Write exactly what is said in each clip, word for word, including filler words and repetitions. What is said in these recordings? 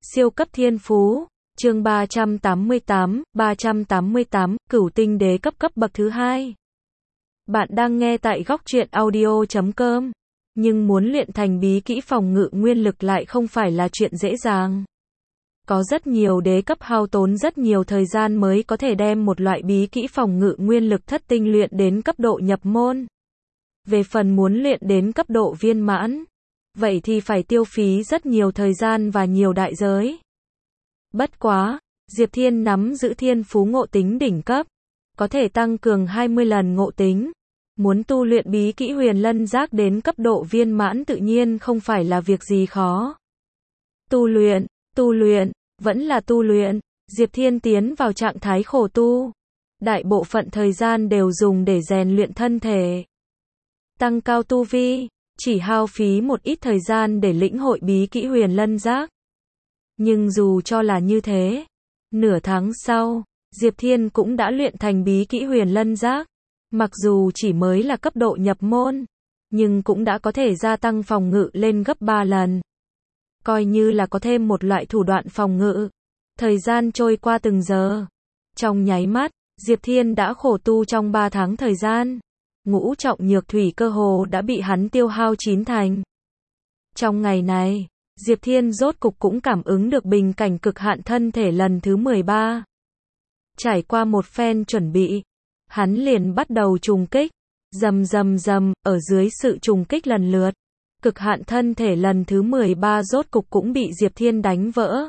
Siêu cấp thiên phú, chương ba trăm tám mươi tám, ba trăm tám mươi tám, Cửu tinh đế cấp cấp bậc thứ hai. Bạn đang nghe tại góc truyện audio chấm com, nhưng muốn luyện thành bí kỹ phòng ngự nguyên lực lại không phải là chuyện dễ dàng. Có rất nhiều đế cấp hao tốn rất nhiều thời gian mới có thể đem một loại bí kỹ phòng ngự nguyên lực thất tinh luyện đến cấp độ nhập môn. Về phần muốn luyện đến cấp độ viên mãn, vậy thì phải tiêu phí rất nhiều thời gian và nhiều đại giới. Bất quá, Diệp Thiên nắm giữ thiên phú ngộ tính đỉnh cấp, có thể tăng cường hai mươi lần ngộ tính. Muốn tu luyện bí kỹ huyền lân giác đến cấp độ viên mãn tự nhiên không phải là việc gì khó. Tu luyện, tu luyện, vẫn là tu luyện. Diệp Thiên tiến vào trạng thái khổ tu. Đại bộ phận thời gian đều dùng để rèn luyện thân thể, tăng cao tu vi, chỉ hao phí một ít thời gian để lĩnh hội bí kỹ huyền lân giác. Nhưng dù cho là như thế, nửa tháng sau, Diệp Thiên cũng đã luyện thành bí kỹ huyền lân giác. Mặc dù chỉ mới là cấp độ nhập môn, nhưng cũng đã có thể gia tăng phòng ngự lên gấp ba lần. Coi như là có thêm một loại thủ đoạn phòng ngự. Thời gian trôi qua từng giờ. Trong nháy mắt, Diệp Thiên đã khổ tu trong ba tháng thời gian. Ngũ trọng nhược thủy cơ hồ đã bị hắn tiêu hao chín thành. Trong ngày này, Diệp Thiên rốt cục cũng cảm ứng được bình cảnh cực hạn thân thể lần thứ mười ba. Trải qua một phen chuẩn bị, hắn liền bắt đầu trùng kích. Rầm rầm rầm, ở dưới sự trùng kích lần lượt, cực hạn thân thể lần thứ mười ba rốt cục cũng bị Diệp Thiên đánh vỡ.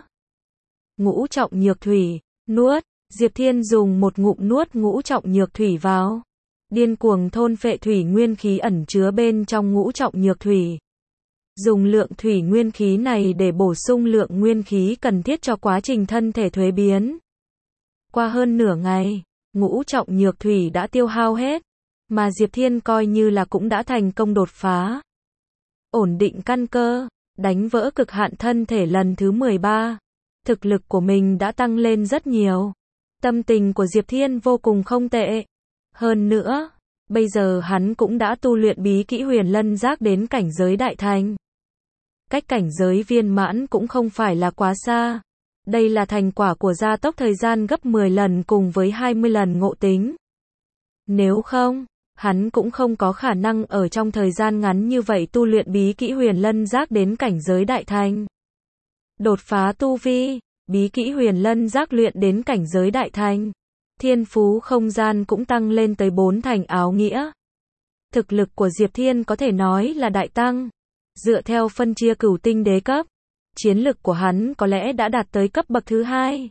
Ngũ trọng nhược thủy, nuốt. Diệp Thiên dùng một ngụm nuốt ngũ trọng nhược thủy vào. Điên cuồng thôn phệ thủy nguyên khí ẩn chứa bên trong ngũ trọng nhược thủy. Dùng lượng thủy nguyên khí này để bổ sung lượng nguyên khí cần thiết cho quá trình thân thể thuế biến. Qua hơn nửa ngày, ngũ trọng nhược thủy đã tiêu hao hết, mà Diệp Thiên coi như là cũng đã thành công đột phá. Ổn định căn cơ, đánh vỡ cực hạn thân thể lần thứ mười ba. Thực lực của mình đã tăng lên rất nhiều. Tâm tình của Diệp Thiên vô cùng không tệ. Hơn nữa, bây giờ hắn cũng đã tu luyện bí kỹ huyền lân giác đến cảnh giới đại thành. Cách cảnh giới viên mãn cũng không phải là quá xa. Đây là thành quả của gia tốc thời gian gấp mười lần cùng với hai mươi lần ngộ tính. Nếu không, hắn cũng không có khả năng ở trong thời gian ngắn như vậy tu luyện bí kỹ huyền lân giác đến cảnh giới đại thành. Đột phá tu vi, bí kỹ huyền lân giác luyện đến cảnh giới đại thành. Thiên phú không gian cũng tăng lên tới bốn thành áo nghĩa. Thực lực của Diệp Thiên có thể nói là đại tăng. Dựa theo phân chia cửu tinh đế cấp, chiến lực của hắn có lẽ đã đạt tới cấp bậc thứ hai.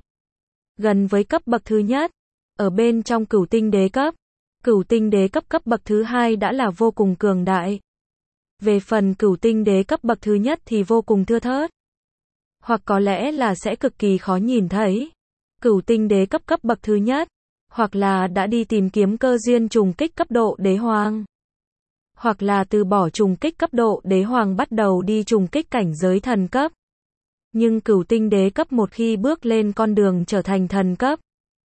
Gần với cấp bậc thứ nhất. Ở bên trong cửu tinh đế cấp, cửu tinh đế cấp cấp bậc thứ hai đã là vô cùng cường đại. Về phần cửu tinh đế cấp bậc thứ nhất thì vô cùng thưa thớt. Hoặc có lẽ là sẽ cực kỳ khó nhìn thấy. Cửu tinh đế cấp cấp bậc thứ nhất, hoặc là đã đi tìm kiếm cơ duyên trùng kích cấp độ đế hoàng, hoặc là từ bỏ trùng kích cấp độ đế hoàng bắt đầu đi trùng kích cảnh giới thần cấp. Nhưng cửu tinh đế cấp một khi bước lên con đường trở thành thần cấp,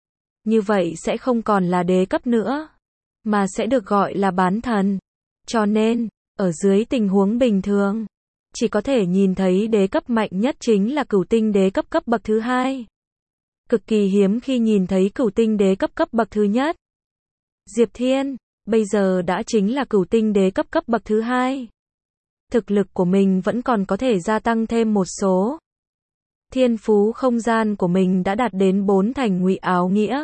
như vậy sẽ không còn là đế cấp nữa, mà sẽ được gọi là bán thần. Cho nên, ở dưới tình huống bình thường, chỉ có thể nhìn thấy đế cấp mạnh nhất chính là cửu tinh đế cấp cấp bậc thứ hai. Cực kỳ hiếm khi nhìn thấy cửu tinh đế cấp cấp bậc thứ nhất. Diệp Thiên, bây giờ đã chính là cửu tinh đế cấp cấp bậc thứ hai. Thực lực của mình vẫn còn có thể gia tăng thêm một số. Thiên phú không gian của mình đã đạt đến bốn thành ngụy áo nghĩa.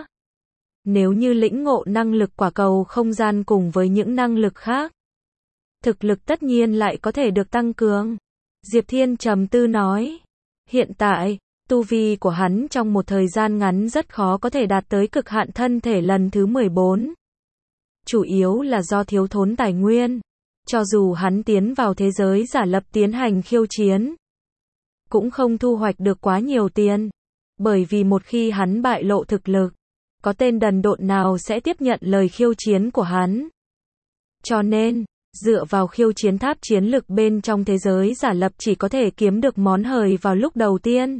Nếu như lĩnh ngộ năng lực quả cầu không gian cùng với những năng lực khác, thực lực tất nhiên lại có thể được tăng cường. Diệp Thiên trầm tư nói. Hiện tại, tu vi của hắn trong một thời gian ngắn rất khó có thể đạt tới cực hạn thân thể lần thứ mười bốn. Chủ yếu là do thiếu thốn tài nguyên. Cho dù hắn tiến vào thế giới giả lập tiến hành khiêu chiến, cũng không thu hoạch được quá nhiều tiền. Bởi vì một khi hắn bại lộ thực lực, có tên đần độn nào sẽ tiếp nhận lời khiêu chiến của hắn. Cho nên, dựa vào khiêu chiến tháp chiến lực bên trong thế giới giả lập chỉ có thể kiếm được món hời vào lúc đầu tiên.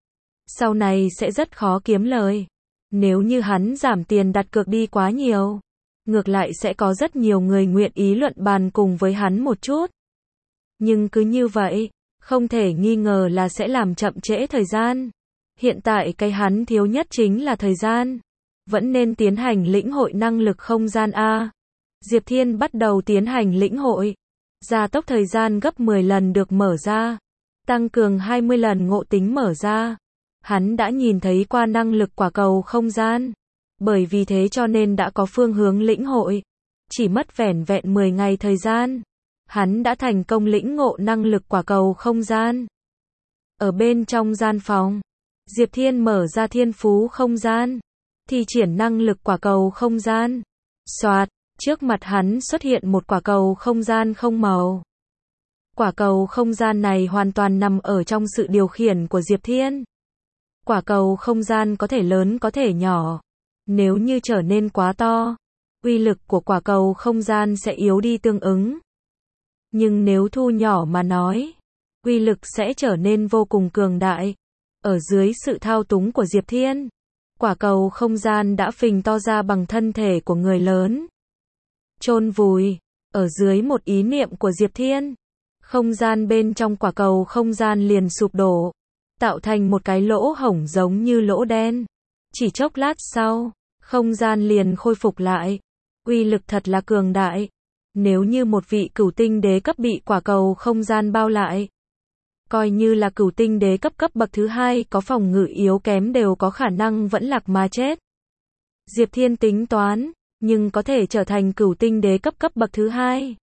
Sau này sẽ rất khó kiếm lời. Nếu như hắn giảm tiền đặt cược đi quá nhiều, ngược lại sẽ có rất nhiều người nguyện ý luận bàn cùng với hắn một chút. Nhưng cứ như vậy, không thể nghi ngờ là sẽ làm chậm trễ thời gian. Hiện tại cái hắn thiếu nhất chính là thời gian. Vẫn nên tiến hành lĩnh hội năng lực không gian a. Diệp Thiên bắt đầu tiến hành lĩnh hội. Gia tốc thời gian gấp mười lần được mở ra. Tăng cường hai mươi lần ngộ tính mở ra. Hắn đã nhìn thấy qua năng lực quả cầu không gian. Bởi vì thế cho nên đã có phương hướng lĩnh hội. Chỉ mất vẻn vẹn mười ngày thời gian. Hắn đã thành công lĩnh ngộ năng lực quả cầu không gian. Ở bên trong gian phòng, Diệp Thiên mở ra thiên phú không gian. Thi triển năng lực quả cầu không gian. Soạt, trước mặt hắn xuất hiện một quả cầu không gian không màu. Quả cầu không gian này hoàn toàn nằm ở trong sự điều khiển của Diệp Thiên. Quả cầu không gian có thể lớn có thể nhỏ. Nếu như trở nên quá to, uy lực của quả cầu không gian sẽ yếu đi tương ứng. Nhưng nếu thu nhỏ mà nói, uy lực sẽ trở nên vô cùng cường đại. Ở dưới sự thao túng của Diệp Thiên, quả cầu không gian đã phình to ra bằng thân thể của người lớn. Chôn vùi, ở dưới một ý niệm của Diệp Thiên, không gian bên trong quả cầu không gian liền sụp đổ, tạo thành một cái lỗ hổng giống như lỗ đen. Chỉ chốc lát sau, không gian liền khôi phục lại. Uy lực thật là cường đại. Nếu như một vị cửu tinh đế cấp bị quả cầu không gian bao lại, coi như là cửu tinh đế cấp cấp bậc thứ hai có phòng ngự yếu kém đều có khả năng vẫn lạc mà chết. Diệp Thiên tính toán, nhưng có thể trở thành cửu tinh đế cấp cấp bậc thứ hai.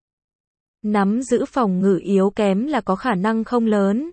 Nắm giữ phòng ngự yếu kém là có khả năng không lớn.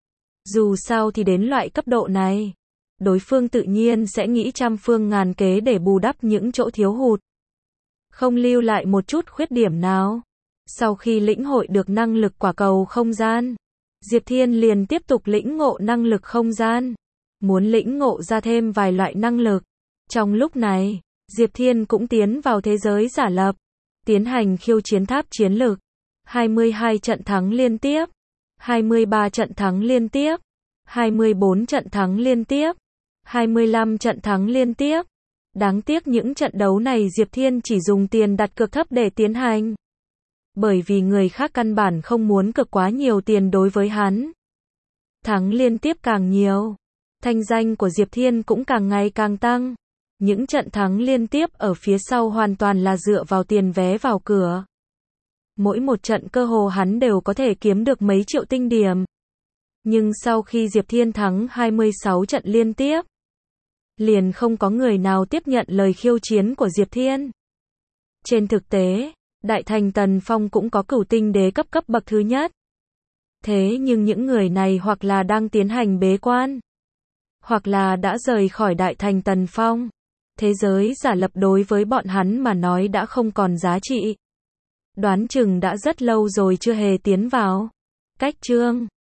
Dù sao thì đến loại cấp độ này, đối phương tự nhiên sẽ nghĩ trăm phương ngàn kế để bù đắp những chỗ thiếu hụt. Không lưu lại một chút khuyết điểm nào. Sau khi lĩnh hội được năng lực quả cầu không gian, Diệp Thiên liền tiếp tục lĩnh ngộ năng lực không gian. Muốn lĩnh ngộ ra thêm vài loại năng lực. Trong lúc này, Diệp Thiên cũng tiến vào thế giới giả lập. Tiến hành khiêu chiến tháp chiến lực. hai mươi hai trận thắng liên tiếp. hai mươi ba trận thắng liên tiếp. hai mươi bốn trận thắng liên tiếp. hai mươi lăm trận thắng liên tiếp. Đáng tiếc những trận đấu này Diệp Thiên chỉ dùng tiền đặt cược thấp để tiến hành. Bởi vì người khác căn bản không muốn cược quá nhiều tiền đối với hắn. Thắng liên tiếp càng nhiều, thanh danh của Diệp Thiên cũng càng ngày càng tăng. Những trận thắng liên tiếp ở phía sau hoàn toàn là dựa vào tiền vé vào cửa. Mỗi một trận cơ hồ hắn đều có thể kiếm được mấy triệu tinh điểm. Nhưng sau khi Diệp Thiên thắng hai mươi sáu trận liên tiếp, liền không có người nào tiếp nhận lời khiêu chiến của Diệp Thiên. Trên thực tế, Đại Thành Tần Phong cũng có cửu tinh đế cấp cấp bậc thứ nhất. Thế nhưng những người này hoặc là đang tiến hành bế quan, hoặc là đã rời khỏi Đại Thành Tần Phong. Thế giới giả lập đối với bọn hắn mà nói đã không còn giá trị. Đoán chừng đã rất lâu rồi chưa hề tiến vào. Cách chương